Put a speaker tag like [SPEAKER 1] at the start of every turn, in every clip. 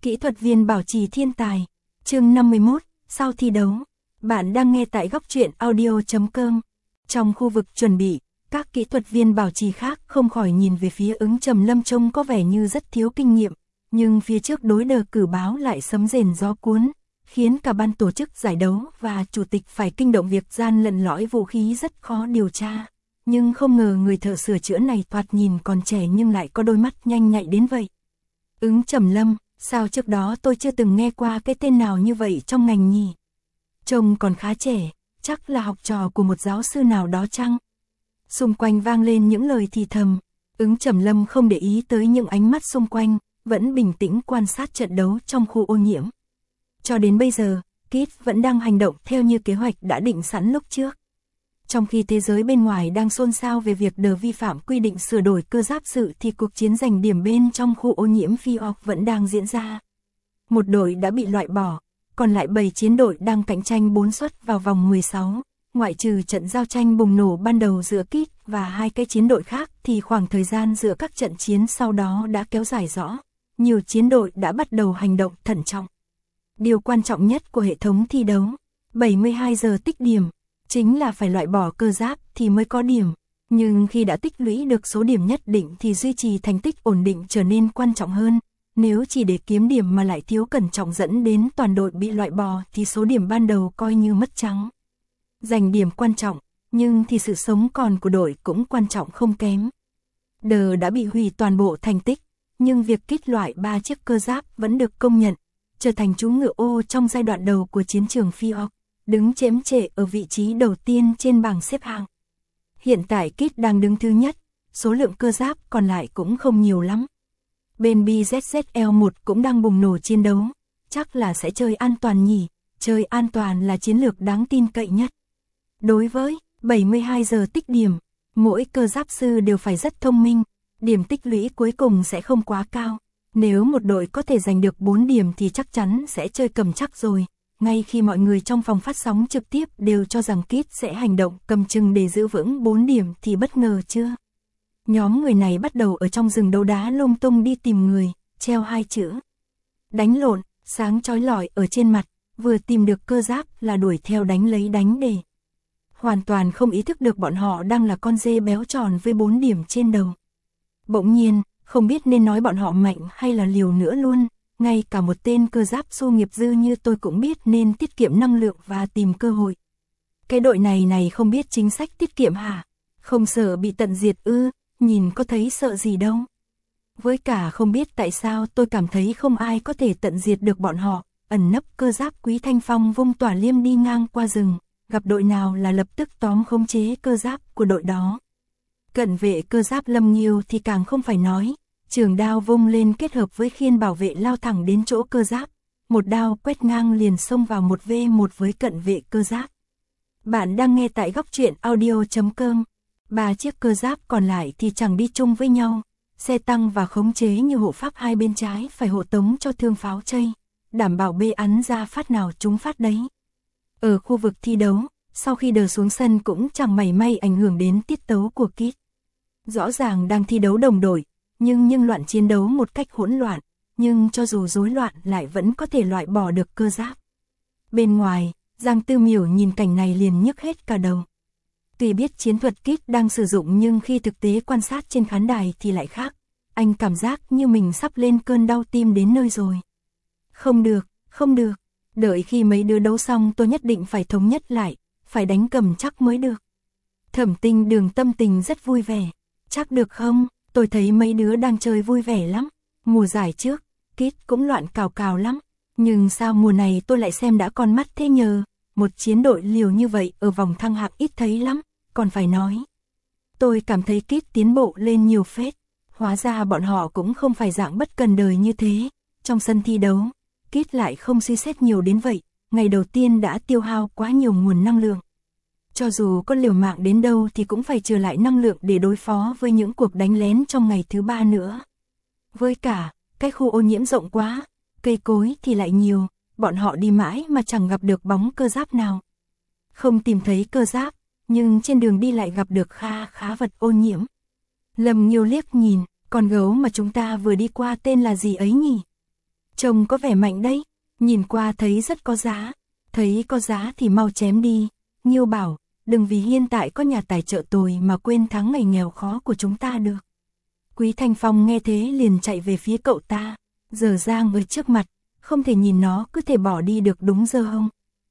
[SPEAKER 1] Kỹ thuật viên bảo trì thiên tài. Chương 51, sau thi đấu. Bạn đang nghe tại góc truyện audio.com. Trong khu vực chuẩn bị, các kỹ thuật viên bảo trì khác không khỏi nhìn về phía Ứng Trầm Lâm trông có vẻ như rất thiếu kinh nghiệm, nhưng phía trước đối đờ cử báo lại sấm rền gió cuốn, khiến cả ban tổ chức giải đấu và chủ tịch phải kinh động việc gian lận lõi vũ khí rất khó điều tra. Nhưng không ngờ người thợ sửa chữa này thoạt nhìn còn trẻ nhưng lại có đôi mắt nhanh nhạy đến vậy. Ứng Trầm Lâm, sao trước đó tôi chưa từng nghe qua cái tên nào như vậy trong ngành nhỉ? Trông còn khá trẻ, chắc là học trò của một giáo sư nào đó chăng? Xung quanh vang lên những lời thì thầm, Ứng Trầm Lâm không để ý tới những ánh mắt xung quanh, vẫn bình tĩnh quan sát trận đấu trong khu ô nhiễm. Cho đến bây giờ, Kit vẫn đang hành động theo như kế hoạch đã định sẵn lúc trước. Trong khi thế giới bên ngoài đang xôn xao về việc đờ vi phạm quy định sửa đổi cơ giáp sự thì cuộc chiến giành điểm bên trong khu ô nhiễm Fiok vẫn đang diễn ra. Một đội đã bị loại bỏ, còn lại 7 chiến đội đang cạnh tranh 4 suất vào vòng 16. Ngoại trừ trận giao tranh bùng nổ ban đầu giữa Kit và hai cái chiến đội khác thì khoảng thời gian giữa các trận chiến sau đó đã kéo dài rõ. Nhiều chiến đội đã bắt đầu hành động thận trọng. Điều quan trọng nhất của hệ thống thi đấu, 72 giờ tích điểm, chính là phải loại bỏ cơ giáp thì mới có điểm. Nhưng khi đã tích lũy được số điểm nhất định thì duy trì thành tích ổn định trở nên quan trọng hơn. Nếu chỉ để kiếm điểm mà lại thiếu cẩn trọng dẫn đến toàn đội bị loại bỏ thì số điểm ban đầu coi như mất trắng. Giành điểm quan trọng, nhưng thì sự sống còn của đội cũng quan trọng không kém. Đờ đã bị hủy toàn bộ thành tích, nhưng việc kích loại 3 chiếc cơ giáp vẫn được công nhận, trở thành chú ngựa ô trong giai đoạn đầu của chiến trường Fiok, đứng chễm chệ ở vị trí đầu tiên trên bảng xếp hạng. Hiện tại Kit đang đứng thứ nhất, số lượng cơ giáp còn lại cũng không nhiều lắm. Bên BZZL1 cũng đang bùng nổ chiến đấu, chắc là sẽ chơi an toàn nhỉ, chơi an toàn là chiến lược đáng tin cậy nhất. Đối với 72 giờ tích điểm, mỗi cơ giáp sư đều phải rất thông minh, điểm tích lũy cuối cùng sẽ không quá cao. Nếu một đội có thể giành được 4 điểm thì chắc chắn sẽ chơi cầm chắc rồi. Ngay khi mọi người trong phòng phát sóng trực tiếp đều cho rằng Kit sẽ hành động cầm chừng để giữ vững 4 điểm thì bất ngờ chưa? Nhóm người này bắt đầu ở trong rừng đấu đá lung tung đi tìm người, treo 2 chữ đánh lộn, sáng chói lọi ở trên mặt, vừa tìm được cơ giáp là đuổi theo đánh lấy đánh để. Hoàn toàn không ý thức được bọn họ đang là con dê béo tròn với 4 điểm trên đầu. Bỗng nhiên, không biết nên nói bọn họ mạnh hay là liều nữa luôn, ngay cả một tên cơ giáp su nghiệp dư như tôi cũng biết nên tiết kiệm năng lượng và tìm cơ hội. Cái đội này không biết chính sách tiết kiệm hả? Không sợ bị tận diệt ư, nhìn có thấy sợ gì đâu. Với cả không biết tại sao tôi cảm thấy không ai có thể tận diệt được bọn họ, ẩn nấp cơ giáp Quý Thanh Phong vung tỏa liêm đi ngang qua rừng, gặp đội nào là lập tức tóm khống chế cơ giáp của đội đó. Cận vệ cơ giáp Lâm Nghiêu thì càng không phải nói, trường đao vung lên kết hợp với khiên bảo vệ lao thẳng đến chỗ cơ giáp, một đao quét ngang liền xông vào 1v1 với cận vệ cơ giáp. Bạn đang nghe tại góc truyện audio.com. 3 chiếc cơ giáp còn lại thì chẳng đi chung với nhau, xe tăng và khống chế như hộ pháp hai bên trái phải hộ tống cho thương pháo chây, đảm bảo bê ắn ra phát nào trúng phát đấy. Ở khu vực thi đấu, sau khi đờ xuống sân cũng chẳng mảy may ảnh hưởng đến tiết tấu của Kit. Rõ ràng đang thi đấu đồng đội, nhưng loạn chiến đấu một cách hỗn loạn, nhưng cho dù rối loạn lại vẫn có thể loại bỏ được cơ giáp. Bên ngoài, Giang Tư Miểu nhìn cảnh này liền nhức hết cả đầu. Tuy biết chiến thuật Kit đang sử dụng nhưng khi thực tế quan sát trên khán đài thì lại khác. Anh cảm giác như mình sắp lên cơn đau tim đến nơi rồi. Không được, không được. Đợi khi mấy đứa đấu xong tôi nhất định phải thống nhất lại, phải đánh cầm chắc mới được. Thẩm Tinh Đường tâm tình rất vui vẻ. Chắc được không? Tôi thấy mấy đứa đang chơi vui vẻ lắm. Mùa giải trước, Kit cũng loạn cào cào lắm. Nhưng sao mùa này tôi lại xem đã con mắt thế nhờ. Một chiến đội liều như vậy ở vòng thăng hạng ít thấy lắm, còn phải nói. Tôi cảm thấy Kit tiến bộ lên nhiều phết. Hóa ra bọn họ cũng không phải dạng bất cần đời như thế. Trong sân thi đấu, Kit lại không suy xét nhiều đến vậy. Ngày đầu tiên đã tiêu hao quá nhiều nguồn năng lượng. Cho dù có liều mạng đến đâu thì cũng phải trừ lại năng lượng để đối phó với những cuộc đánh lén trong ngày thứ 3 nữa. Với cả, cái khu ô nhiễm rộng quá, cây cối thì lại nhiều, bọn họ đi mãi mà chẳng gặp được bóng cơ giáp nào. Không tìm thấy cơ giáp, nhưng trên đường đi lại gặp được khá vật ô nhiễm. Lâm Nghiêu liếc nhìn, con gấu mà chúng ta vừa đi qua tên là gì ấy nhỉ? Trông có vẻ mạnh đấy, nhìn qua thấy rất có giá, thấy có giá thì mau chém đi. Nghiêu bảo, đừng vì hiện tại có nhà tài trợ tồi mà quên tháng ngày nghèo khó của chúng ta được. Quý Thanh Phong nghe thế liền chạy về phía cậu ta, giờ Giang ở trước mặt, không thể nhìn nó cứ thể bỏ đi được đúng giờ không?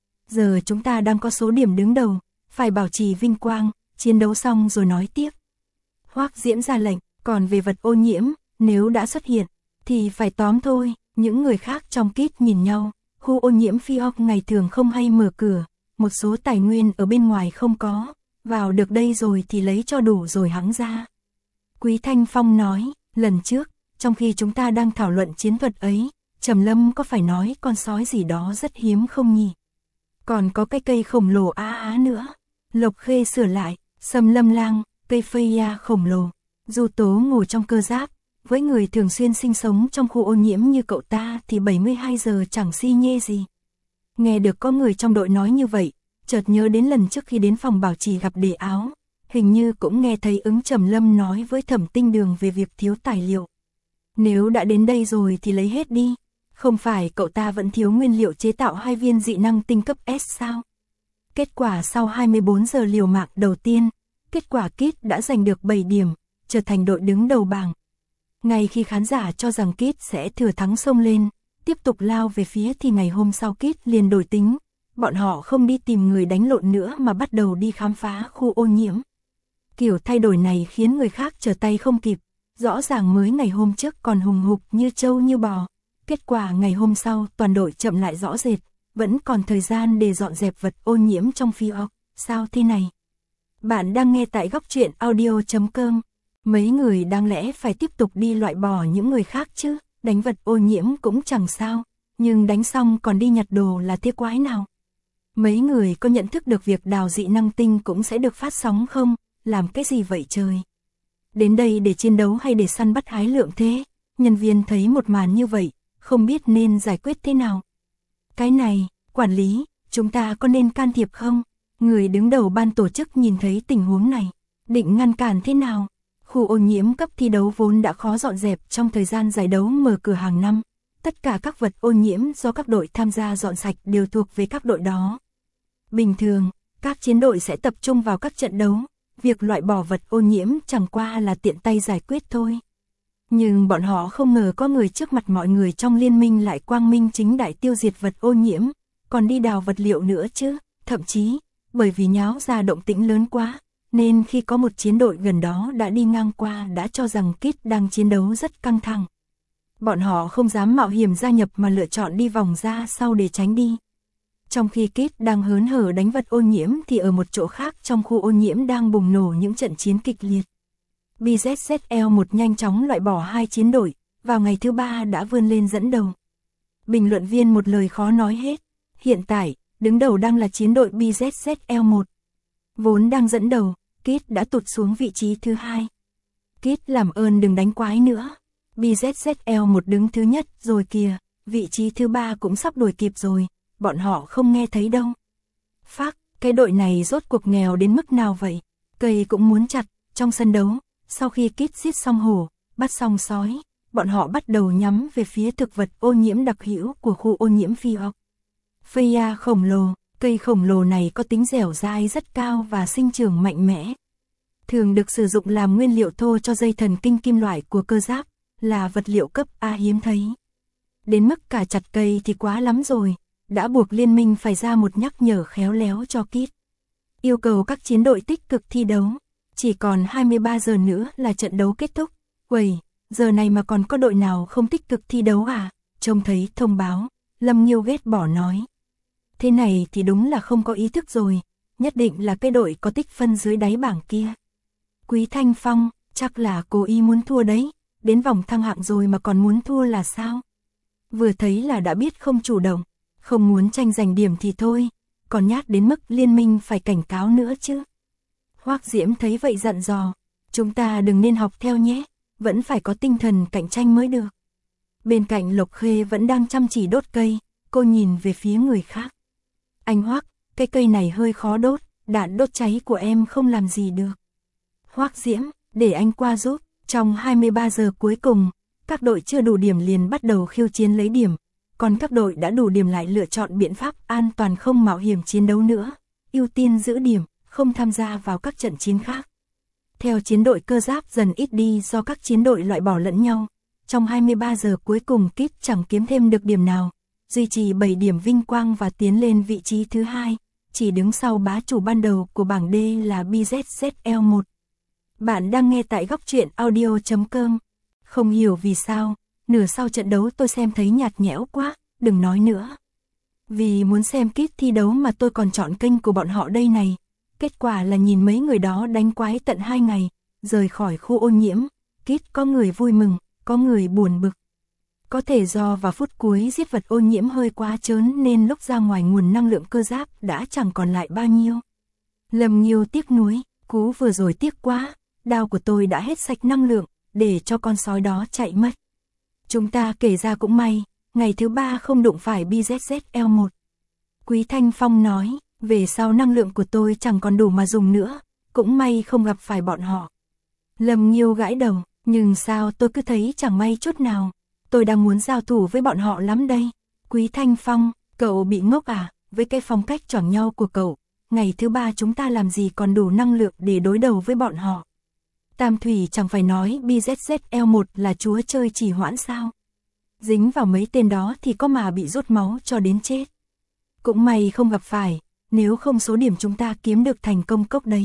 [SPEAKER 1] Giờ chúng ta đang có số điểm đứng đầu, phải bảo trì vinh quang, chiến đấu xong rồi nói tiếp. Hoắc Diễm ra lệnh, còn về vật ô nhiễm, nếu đã xuất hiện, thì phải tóm thôi. Những người khác trong kíp nhìn nhau, khu ô nhiễm Phiok ngày thường không hay mở cửa, một số tài nguyên ở bên ngoài không có, vào được đây rồi thì lấy cho đủ rồi hắng ra. Quý Thanh Phong nói, lần trước, trong khi chúng ta đang thảo luận chiến thuật ấy, Trầm Lâm có phải nói con sói gì đó rất hiếm không nhỉ? Còn có cái cây khổng lồ á á nữa. Lộc Khê sửa lại, Sâm Lâm Lang, cây phây khổng lồ. Du Tố ngồi trong cơ giáp, với người thường xuyên sinh sống trong khu ô nhiễm như cậu ta thì 72 giờ chẳng si nhê gì. Nghe được có người trong đội nói như vậy, chợt nhớ đến lần trước khi đến phòng bảo trì gặp Đề Áo, hình như cũng nghe thấy ứng Trầm Lâm nói với Thẩm Tinh Đường về việc thiếu tài liệu. Nếu đã đến đây rồi thì lấy hết đi, không phải cậu ta vẫn thiếu nguyên liệu chế tạo 2 viên dị năng tinh cấp S sao? Kết quả sau 24 giờ liều mạng đầu tiên, kết quả Kit đã giành được 7 điểm, trở thành đội đứng đầu bảng. Ngay khi khán giả cho rằng Kit sẽ thừa thắng xông lên, tiếp tục lao về phía thì ngày hôm sau Kit liền đổi tính, bọn họ không đi tìm người đánh lộn nữa mà bắt đầu đi khám phá khu ô nhiễm. Kiểu thay đổi này khiến người khác trở tay không kịp, rõ ràng mới ngày hôm trước còn hùng hục như trâu như bò, kết quả ngày hôm sau toàn đội chậm lại rõ rệt, vẫn còn thời gian để dọn dẹp vật ô nhiễm trong Phiok. Sao thế này? Bạn đang nghe tại góc truyện audio.com. Mấy người đáng lẽ phải tiếp tục đi loại bỏ những người khác chứ, đánh vật ô nhiễm cũng chẳng sao, nhưng đánh xong còn đi nhặt đồ là thế quái nào? Mấy người có nhận thức được việc đào dị năng tinh cũng sẽ được phát sóng không? Làm cái gì vậy trời? Đến đây để chiến đấu hay để săn bắt hái lượng thế? Nhân viên thấy một màn như vậy, không biết nên giải quyết thế nào. Cái này, quản lý, chúng ta có nên can thiệp không? Người đứng đầu ban tổ chức nhìn thấy tình huống này, định ngăn cản thế nào? Khu ô nhiễm cấp thi đấu vốn đã khó dọn dẹp trong thời gian giải đấu mở cửa hàng năm. Tất cả các vật ô nhiễm do các đội tham gia dọn sạch đều thuộc về các đội đó. Bình thường, các chiến đội sẽ tập trung vào các trận đấu, việc loại bỏ vật ô nhiễm chẳng qua là tiện tay giải quyết thôi. Nhưng bọn họ không ngờ có người trước mặt mọi người trong liên minh lại quang minh chính đại tiêu diệt vật ô nhiễm, còn đi đào vật liệu nữa chứ, thậm chí, bởi vì nháo ra động tĩnh lớn quá, nên khi có một chiến đội gần đó đã đi ngang qua đã cho rằng Kit đang chiến đấu rất căng thẳng. Bọn họ không dám mạo hiểm gia nhập mà lựa chọn đi vòng ra sau để tránh đi. Trong khi Kit đang hớn hở đánh vật ô nhiễm thì ở một chỗ khác trong khu ô nhiễm đang bùng nổ những trận chiến kịch liệt. BZZL-1 nhanh chóng loại bỏ 2 chiến đội, vào ngày thứ 3 đã vươn lên dẫn đầu. Bình luận viên một lời khó nói hết, hiện tại, đứng đầu đang là chiến đội BZZL-1. Vốn đang dẫn đầu, Kit đã tụt xuống vị trí thứ 2. Kit làm ơn đừng đánh quái nữa. BZZL-1 đứng thứ nhất rồi kìa, vị trí thứ 3 cũng sắp đuổi kịp rồi, bọn họ không nghe thấy đâu. Phác, cái đội này rốt cuộc nghèo đến mức nào vậy? Cây cũng muốn chặt, trong sân đấu, sau khi Kit giết xong hổ, bắt xong sói, bọn họ bắt đầu nhắm về phía thực vật ô nhiễm đặc hữu của khu ô nhiễm Phiok. Phây khổng lồ, cây khổng lồ này có tính dẻo dai rất cao và sinh trưởng mạnh mẽ. Thường được sử dụng làm nguyên liệu thô cho dây thần kinh kim loại của cơ giáp, là vật liệu cấp A hiếm thấy. Đến mức cả chặt cây thì quá lắm rồi, đã buộc liên minh phải ra một nhắc nhở khéo léo cho Kit. Yêu cầu các chiến đội tích cực thi đấu, chỉ còn 23 giờ nữa là trận đấu kết thúc. Uầy, giờ này mà còn có đội nào không tích cực thi đấu à? Trông thấy thông báo, Lâm Nghiêu ghét bỏ nói. Thế này thì đúng là không có ý thức rồi, nhất định là cái đội có tích phân dưới đáy bảng kia. Quý Thanh Phong, chắc là cố ý muốn thua đấy, đến vòng thăng hạng rồi mà còn muốn thua là sao? Vừa thấy là đã biết không chủ động, không muốn tranh giành điểm thì thôi, còn nhát đến mức liên minh phải cảnh cáo nữa chứ. Hoắc Diễm thấy vậy dặn dò, chúng ta đừng nên học theo nhé, vẫn phải có tinh thần cạnh tranh mới được. Bên cạnh Lộc Khê vẫn đang chăm chỉ đốt cây, cô nhìn về phía người khác. Anh Hoắc, cái cây này hơi khó đốt, đạn đốt cháy của em không làm gì được. Hoắc Diễm, để anh qua giúp, trong 23 giờ cuối cùng, Các đội chưa đủ điểm liền bắt đầu khiêu chiến lấy điểm, còn các đội đã đủ điểm lại lựa chọn biện pháp an toàn không mạo hiểm chiến đấu nữa, ưu tiên giữ điểm, không tham gia vào các trận chiến khác. Theo chiến đội cơ giáp dần ít đi do các chiến đội loại bỏ lẫn nhau, trong 23 giờ cuối cùng Kit chẳng kiếm thêm được điểm nào, duy trì 7 điểm vinh quang và tiến lên vị trí thứ 2, chỉ đứng sau bá chủ ban đầu của bảng D là BZZL1. Bạn đang nghe tại góc truyện audio.com. Không hiểu vì sao, nửa sau trận đấu tôi xem thấy nhạt nhẽo quá, đừng nói nữa. Vì muốn xem Kit thi đấu mà tôi còn chọn kênh của bọn họ đây này. Kết quả là nhìn mấy người đó đánh quái tận 2 ngày, rời khỏi khu ô nhiễm. Kit có người vui mừng, có người buồn bực. Có thể do vào phút cuối giết vật ô nhiễm hơi quá trớn nên lúc ra ngoài nguồn năng lượng cơ giáp đã chẳng còn lại bao nhiêu. Lâm Nghiêu tiếc nuối, cú vừa rồi tiếc quá, đao của tôi đã hết sạch năng lượng, để cho con sói đó chạy mất. Chúng ta kể ra cũng may, ngày thứ 3 không đụng phải BZZL1. Quý Thanh Phong nói, về sau năng lượng của tôi chẳng còn đủ mà dùng nữa, cũng may không gặp phải bọn họ. Lâm Nghiêu gãi đầu, nhưng sao tôi cứ thấy chẳng may chút nào, tôi đang muốn giao thủ với bọn họ lắm đây. Quý Thanh Phong, cậu bị ngốc à, với cái phong cách choảng nhau của cậu, ngày thứ 3 chúng ta làm gì còn đủ năng lượng để đối đầu với bọn họ. Tam Thủy chẳng phải nói BZZL1 là chúa chơi trì hoãn sao. Dính vào mấy tên đó thì có mà bị rút máu cho đến chết. Cũng may không gặp phải, nếu không số điểm chúng ta kiếm được thành công cốc đấy.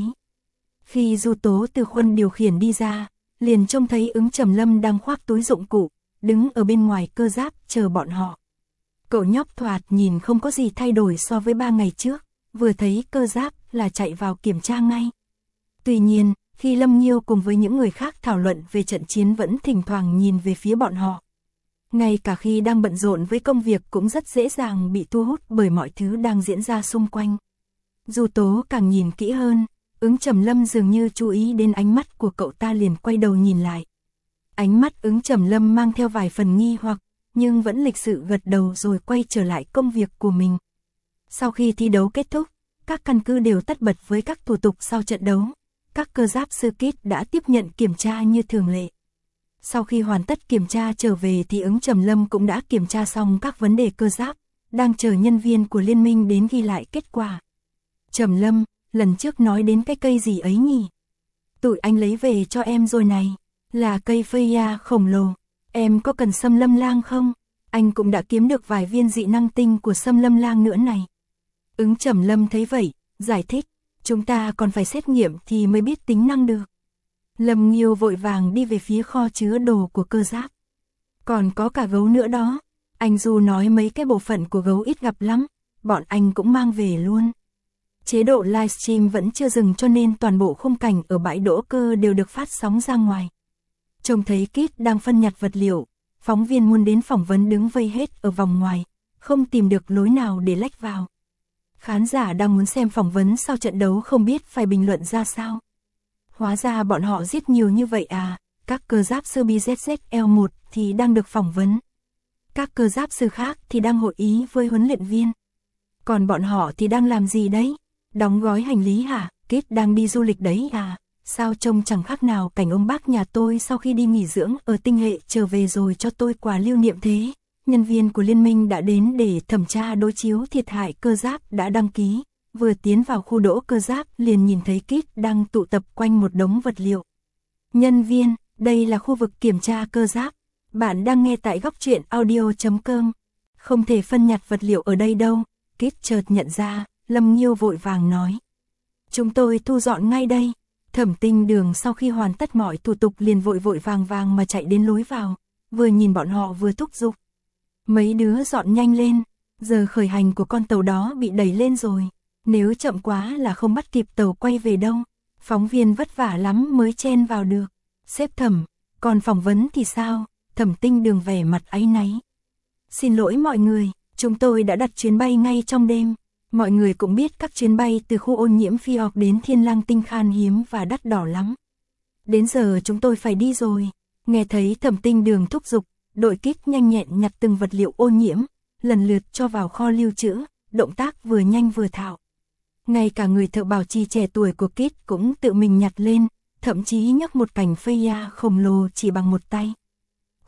[SPEAKER 1] Khi Du Tố từ khuôn điều khiển đi ra, liền trông thấy Ứng Trầm Lâm đang khoác túi dụng cụ, đứng ở bên ngoài cơ giáp chờ bọn họ. Cậu nhóc thoạt nhìn không có gì thay đổi so với 3 ngày trước, vừa thấy cơ giáp là chạy vào kiểm tra ngay. Tuy nhiên, khi Lâm Nghiêu cùng với những người khác thảo luận về trận chiến vẫn thỉnh thoảng nhìn về phía bọn họ. Ngay cả khi đang bận rộn với công việc cũng rất dễ dàng bị thu hút bởi mọi thứ đang diễn ra xung quanh. Du Tố càng nhìn kỹ hơn, Ứng Trầm Lâm dường như chú ý đến ánh mắt của cậu ta liền quay đầu nhìn lại. Ánh mắt Ứng Trầm Lâm mang theo vài phần nghi hoặc, nhưng vẫn lịch sự gật đầu rồi quay trở lại công việc của mình. Sau khi thi đấu kết thúc, các căn cứ đều tất bật với các thủ tục sau trận đấu. Các cơ giáp sư Kit đã tiếp nhận kiểm tra như thường lệ. Sau khi hoàn tất kiểm tra trở về thì Ứng Trầm Lâm cũng đã kiểm tra xong các vấn đề cơ giáp, đang chờ nhân viên của liên minh đến ghi lại kết quả. Trầm Lâm, lần trước nói đến cái cây gì ấy nhỉ? Tụi anh lấy về cho em rồi này, là cây phây ya khổng lồ, em có cần Sâm Lâm Lang không? Anh cũng đã kiếm được vài viên dị năng tinh của Sâm Lâm Lang nữa này. Ứng Trầm Lâm thấy vậy, giải thích, chúng ta còn phải xét nghiệm thì mới biết tính năng được. Lâm Nghiêu vội vàng đi về phía kho chứa đồ của cơ giáp. Còn có cả gấu nữa đó, anh Du nói mấy cái bộ phận của gấu ít gặp lắm, bọn anh cũng mang về luôn. Chế độ livestream vẫn chưa dừng cho nên toàn bộ khung cảnh ở bãi đỗ cơ đều được phát sóng ra ngoài. Trông thấy Kit đang phân nhặt vật liệu, phóng viên muốn đến phỏng vấn đứng vây hết ở vòng ngoài, không tìm được lối nào để lách vào. Khán giả đang muốn xem phỏng vấn sau trận đấu không biết phải bình luận ra sao. Hóa ra bọn họ giết nhiều như vậy à, các cơ giáp sư BZZL1 thì đang được phỏng vấn. Các cơ giáp sư khác thì đang hội ý với huấn luyện viên. Còn bọn họ thì đang làm gì đấy? Đóng gói hành lý hả? Kit đang đi du lịch đấy à? Sao trông chẳng khác nào cảnh ông bác nhà tôi sau khi đi nghỉ dưỡng ở Tinh Hệ trở về rồi cho tôi quà lưu niệm thế. Nhân viên của liên minh đã đến để thẩm tra đối chiếu thiệt hại cơ giáp đã đăng ký. Vừa tiến vào khu đỗ cơ giáp liền nhìn thấy Kit đang tụ tập quanh một đống vật liệu. Nhân viên, đây là khu vực kiểm tra cơ giáp. Bạn đang nghe tại góc truyện audio.com. Không thể phân nhặt vật liệu ở đây đâu. Kit chợt nhận ra, Lâm Nghiêu vội vàng nói. Chúng tôi thu dọn ngay đây. Thẩm Tinh Đường sau khi hoàn tất mọi thủ tục liền vội vàng mà chạy đến lối vào. Vừa nhìn bọn họ vừa thúc giục. Mấy đứa dọn nhanh lên. Giờ khởi hành của con tàu đó bị đẩy lên rồi. Nếu chậm quá là không bắt kịp tàu quay về đâu. Phóng viên vất vả lắm mới chen vào được. Sếp Thẩm, còn phỏng vấn thì sao? Thẩm Tinh Đường vẻ mặt áy náy. Xin lỗi mọi người, chúng tôi đã đặt chuyến bay ngay trong đêm. Mọi người cũng biết các chuyến bay từ khu ô nhiễm Phi Học đến Thiên Lang Tinh khan hiếm và đắt đỏ lắm. Đến giờ chúng tôi phải đi rồi. Nghe thấy Thẩm Tinh Đường thúc giục, đội Kit nhanh nhẹn nhặt từng vật liệu ô nhiễm, lần lượt cho vào kho lưu trữ, động tác vừa nhanh vừa thạo. Ngay cả người thợ bảo trì trẻ tuổi của Kit cũng tự mình nhặt lên, thậm chí nhấc một cành phây ya khổng lồ chỉ bằng một tay.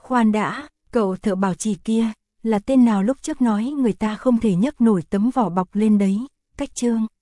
[SPEAKER 1] Khoan đã, cậu thợ bảo trì kia, là tên nào lúc trước nói người ta không thể nhấc nổi tấm vỏ bọc lên đấy, Cách Trương.